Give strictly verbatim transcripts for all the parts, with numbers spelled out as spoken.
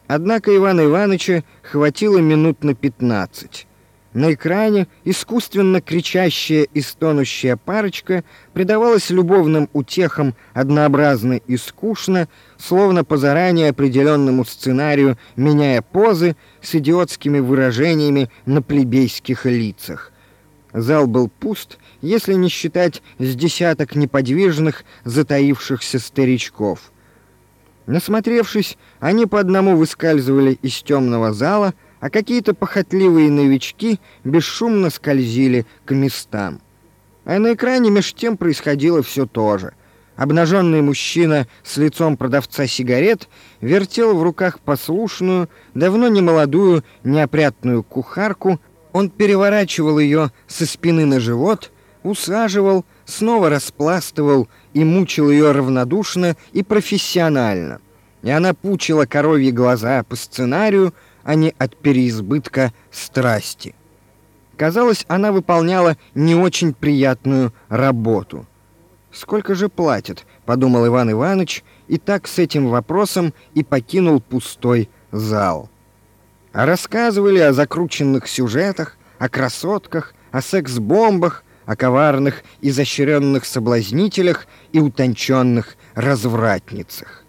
Однако Ивана Ивановича хватило минут на пятнадцать. На экране искусственно кричащая и стонущая парочка предавалась любовным утехам однообразно и скучно, словно по заранее определенному сценарию, меняя позы с идиотскими выражениями на плебейских лицах. Зал был пуст, если не считать с десяток неподвижных, затаившихся старичков. Насмотревшись, они по одному выскальзывали из темного зала, а какие-то похотливые новички бесшумно скользили к местам. А на экране меж тем происходило все то же. Обнаженный мужчина с лицом продавца сигарет вертел в руках послушную, давно не молодую, неопрятную кухарку. Он переворачивал ее со спины на живот, усаживал, снова распластывал и мучил ее равнодушно и профессионально. И она пучила коровьи глаза по сценарию, а не от переизбытка страсти. Казалось, она выполняла не очень приятную работу. «Сколько же платят?» — подумал Иван Иванович, и так с этим вопросом и покинул пустой зал. А рассказывали о закрученных сюжетах, о красотках, о секс-бомбах, о коварных, изощренных соблазнителях и утонченных развратницах.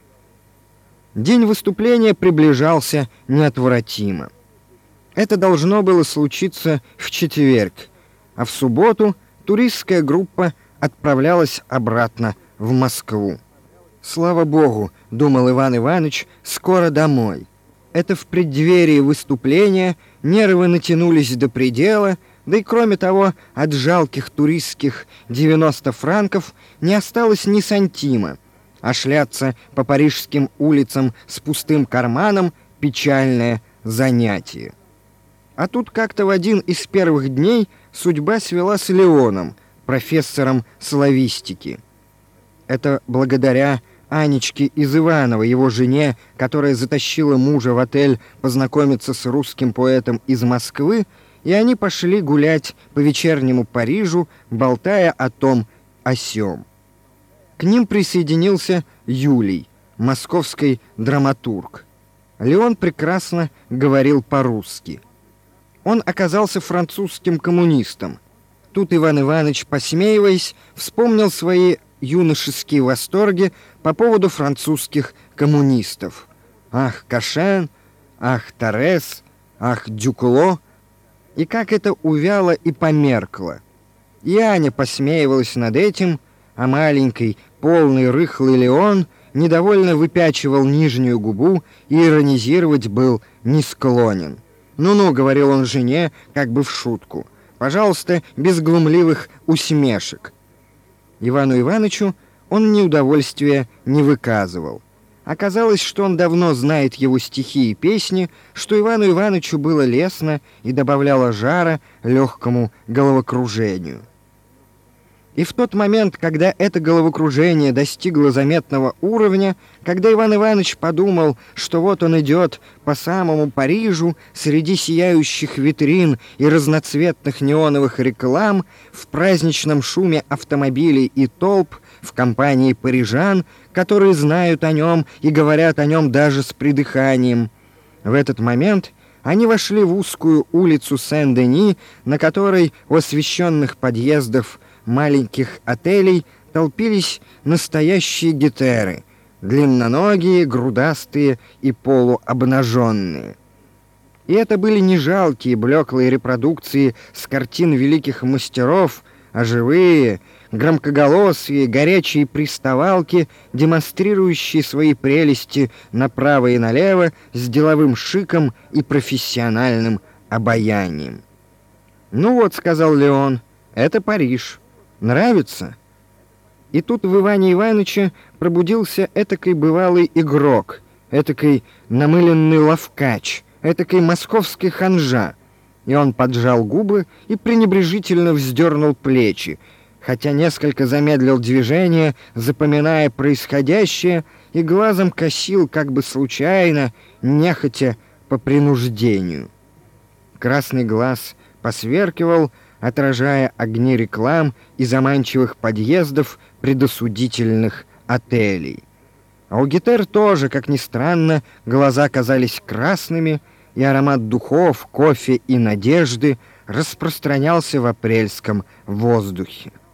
День выступления приближался неотвратимо. Это должно было случиться в четверг, а в субботу туристская группа отправлялась обратно в Москву. «Слава Богу», — думал Иван Иванович, — «скоро домой». Это в преддверии выступления нервы натянулись до предела, да и кроме того, от жалких туристских девяноста франков не осталось ни сантима, а шляться по парижским улицам с пустым карманом — печальное занятие. А тут как-то в один из первых дней судьба свела с Леоном, профессором славистики. Это благодаря Анечке из Иваново, его жене, которая затащила мужа в отель познакомиться с русским поэтом из Москвы, и они пошли гулять по вечернему Парижу, болтая о том, о сём. К ним присоединился Юлий, московский драматург. Леон прекрасно говорил по-русски. Он оказался французским коммунистом. Тут Иван Иванович, посмеиваясь, вспомнил свои юношеские восторги по поводу французских коммунистов. Ах, Кашен, ах, Торрес, ах, Дюкло. И как это увяло и померкло. И Аня посмеивалась над этим, а маленький, полный, рыхлый Леон недовольно выпячивал нижнюю губу и иронизировать был не склонен. «Ну-ну», — говорил он жене, как бы в шутку, — «пожалуйста, без глумливых усмешек». Ивану Ивановичу он неудовольствия не выказывал. Оказалось, что он давно знает его стихи и песни, что Ивану Ивановичу было лестно и добавляло жара легкому головокружению. И в тот момент, когда это головокружение достигло заметного уровня, когда Иван Иванович подумал, что вот он идет по самому Парижу среди сияющих витрин и разноцветных неоновых реклам, в праздничном шуме автомобилей и толп, в компании парижан, которые знают о нем и говорят о нем даже с придыханием, в этот момент они вошли в узкую улицу Сен-Дени, на которой у освещенных подъездов маленьких отелей толпились настоящие гетеры, длинноногие, грудастые и полуобнаженные. И это были не жалкие блеклые репродукции с картин великих мастеров, а живые, громкоголосые, горячие приставалки, демонстрирующие свои прелести направо и налево с деловым шиком и профессиональным обаянием. «Ну вот», — сказал Леон, — «это Париж. Нравится?» И тут в Иване Ивановиче пробудился этакий бывалый игрок, этакий намыленный ловкач, этакий московский ханжа. И он поджал губы и пренебрежительно вздернул плечи, хотя несколько замедлил движение, запоминая происходящее, и глазом косил как бы случайно, нехотя по принуждению. Красный глаз посверкивал, отражая огни реклам и заманчивых подъездов предосудительных отелей. А у Гетер тоже, как ни странно, глаза казались красными, и аромат духов, кофе и надежды распространялся в апрельском воздухе.